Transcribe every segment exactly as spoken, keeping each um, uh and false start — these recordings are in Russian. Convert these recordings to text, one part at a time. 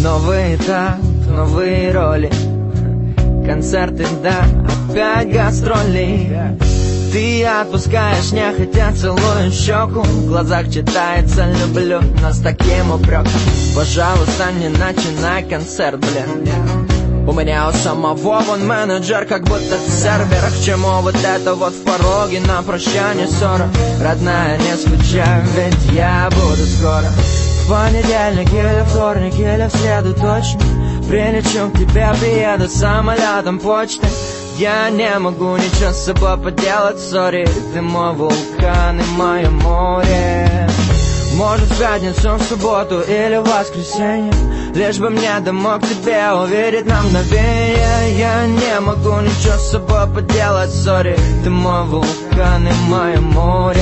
Новый этап, новые роли, концерты, да, опять гастроли. Ты отпускаешь, нехотя целую щеку, в глазах читается «люблю», но с таким упреком. Пожалуйста, не начинай концерт, блин. У меня у самого вон менеджер, как будто в серверах. К чему вот это вот в пороге на прощание ссора? Родная, не скучай, ведь я буду скоро. В понедельник или вторник или в среду точно прилечу к тебе, приеду самолетом почты. Я не могу ничего с собой поделать, сори. Ты мой вулкан и мое море. Может, в пятницу, в субботу или в воскресенье, лишь бы мне домой к тебе увидеть на мгновение. Я не могу ничего с собой поделать, сори. Ты мой вулкан и мое море.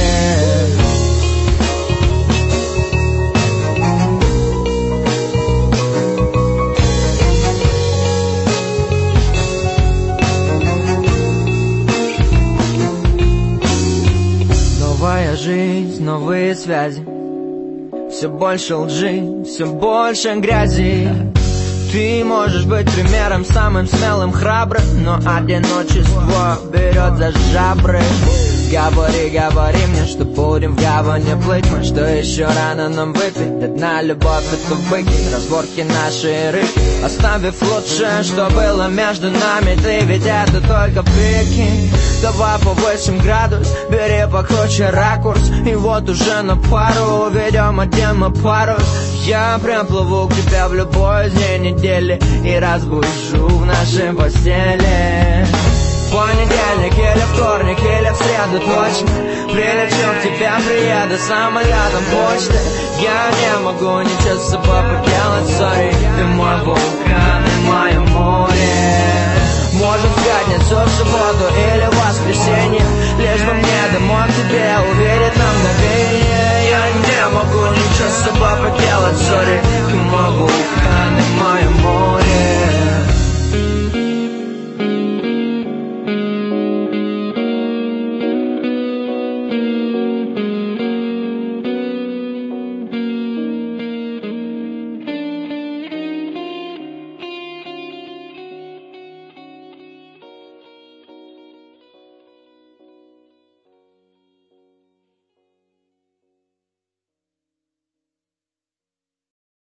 Новая жизнь, новые связи, все больше лжи, все больше грязи. Ты можешь быть примером самым смелым, храбрым, но одиночество берет за жабры. Говори, говори мне, что будем в гавани плыть мы, что еще рано нам выпить, одна любовь это выкинь, разборки наши рыки, оставив лучшее, что было между нами. Ты ведь это только прикинь. Давай повысим градус, бери покруче ракурс, и вот уже на пару ведем один мы парус. Я приплыву к тебе в любой день недели и разбужу в нашей постели. В понедельник или вторник или в среду точно прилечу к тебе, приеду самолетом почты. Я не могу ничего с собой поделать, сори. Ты мой вулкан и мое море. Может, в пятницу, в субботу или в воскресенье, лишь бы мне домой к тебе увидеть на мгновение. Я не могу ничего с собой поделать, сори.